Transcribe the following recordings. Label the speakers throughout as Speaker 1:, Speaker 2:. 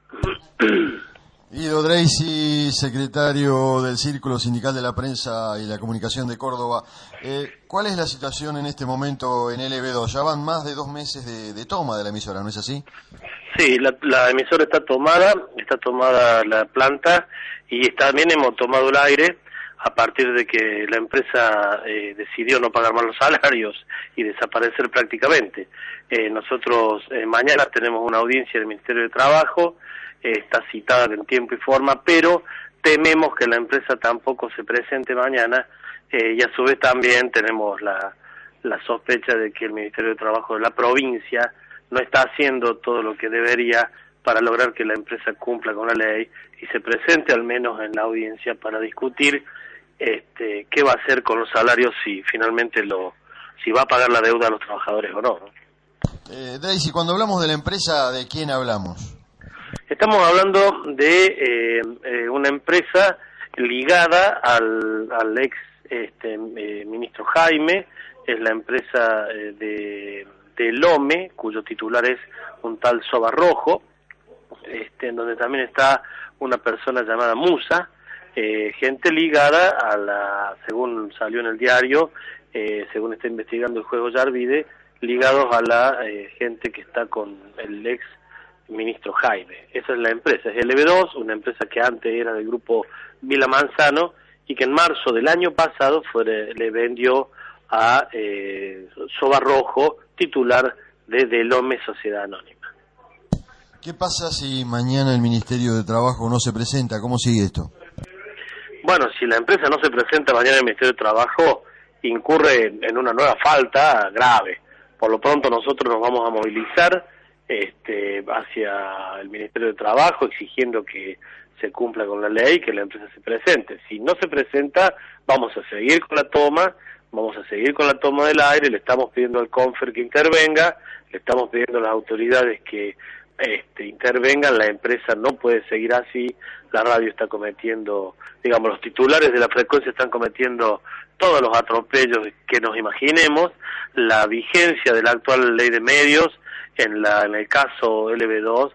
Speaker 1: Guido Dreisi, secretario del Círculo Sindical de la Prensa y la Comunicación de Córdoba. ¿Cuál es la situación en este momento en LB2? Ya van más de 2 meses de toma de la emisora, ¿no es así?
Speaker 2: Sí, la emisora está tomada la planta y también hemos tomado el aire a partir de que la empresa decidió no pagar más los salarios y desaparecer prácticamente. Nosotros mañana tenemos una audiencia del Ministerio de Trabajo, está citada en tiempo y forma, pero tememos que la empresa tampoco se presente mañana y a su vez también tenemos la sospecha de que el Ministerio de Trabajo de la provincia no está haciendo todo lo que debería para lograr que la empresa cumpla con la ley y se presente al menos en la audiencia para discutir qué va a hacer con los salarios si finalmente si va a pagar la deuda a los trabajadores o no.
Speaker 1: Dreisi, cuando hablamos de la empresa, ¿de quién hablamos?
Speaker 2: Estamos hablando de una empresa ligada al ex ministro Jaime, es la empresa de Lome, cuyo titular es un tal Sobarrojo, en donde también está una persona llamada Musa, gente ligada según salió en el diario, según está investigando el juego Yarvide, ligados a la gente que está con el ex ministro Jaime. Esa es la empresa, es LB2, una empresa que antes era del grupo Vila Manzano y que en marzo del año pasado le vendió a Sobarrojo, titular de Lome Sociedad Anónima.
Speaker 1: ¿Qué pasa si mañana el Ministerio de Trabajo no se presenta? ¿Cómo sigue esto?
Speaker 2: Bueno, si la empresa no se presenta mañana el Ministerio de Trabajo, incurre en una nueva falta grave. Por lo pronto nosotros nos vamos a movilizar hacia el Ministerio de Trabajo exigiendo que se cumpla con la ley, que la empresa se presente. Si no se presenta, vamos a seguir con la toma del aire, le estamos pidiendo al CONFER que intervenga, le estamos pidiendo a las autoridades que intervengan, la empresa no puede seguir así, la radio está cometiendo, los titulares de la frecuencia están cometiendo todos los atropellos que nos imaginemos, la vigencia de la actual ley de medios en el caso LB2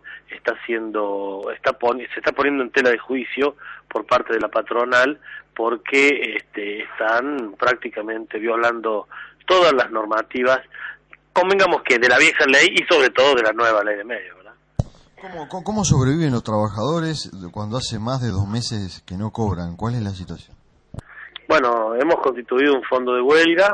Speaker 2: se está poniendo en tela de juicio por parte de la patronal porque están prácticamente violando todas las normativas, convengamos que de la vieja ley y sobre todo de la nueva ley de medios, ¿verdad?
Speaker 1: ¿Cómo sobreviven los trabajadores cuando hace más de 2 meses que no cobran? ¿Cuál es la situación?
Speaker 2: Bueno, hemos constituido un fondo de huelga,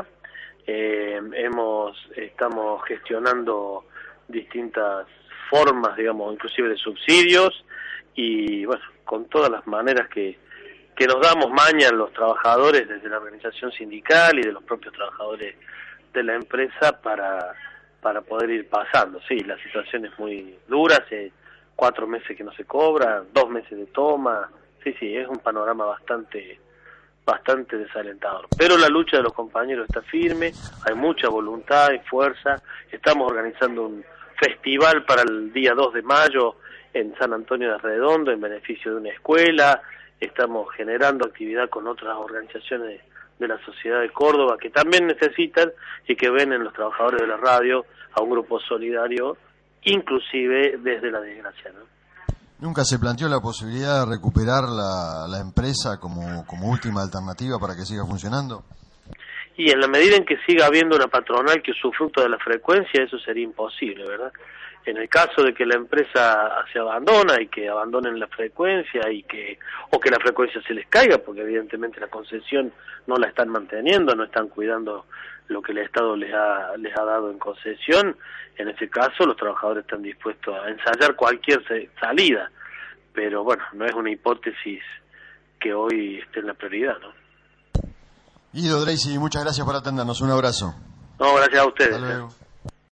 Speaker 2: estamos gestionando distintas formas, inclusive de subsidios y bueno, con todas las maneras que nos damos maña los trabajadores desde la organización sindical y de los propios trabajadores de la empresa para poder ir pasando. Sí, la situación es muy dura, hace 4 meses que no se cobra, 2 meses de toma, sí, es un panorama bastante desalentador. Pero la lucha de los compañeros está firme, hay mucha voluntad y fuerza, estamos organizando un festival para el día 2 de mayo en San Antonio de Redondo en beneficio de una escuela, estamos generando actividad con otras organizaciones de la sociedad de Córdoba que también necesitan y que ven en los trabajadores de la radio a un grupo solidario, inclusive desde la desgracia, ¿no?
Speaker 1: ¿Nunca se planteó la posibilidad de recuperar la empresa como última alternativa para que siga funcionando?
Speaker 2: Y en la medida en que siga habiendo una patronal que usufructa de la frecuencia, eso sería imposible, ¿verdad? En el caso de que la empresa se abandona y que abandonen la frecuencia o que la frecuencia se les caiga, porque evidentemente la concesión no la están manteniendo, no están cuidando lo que el Estado les ha dado en concesión, en ese caso los trabajadores están dispuestos a ensayar cualquier salida, pero bueno, no es una hipótesis que hoy esté en la prioridad, ¿no?
Speaker 1: Guido Dreisi, muchas gracias por atendernos, un abrazo.
Speaker 2: No, gracias a ustedes.
Speaker 1: Hasta luego.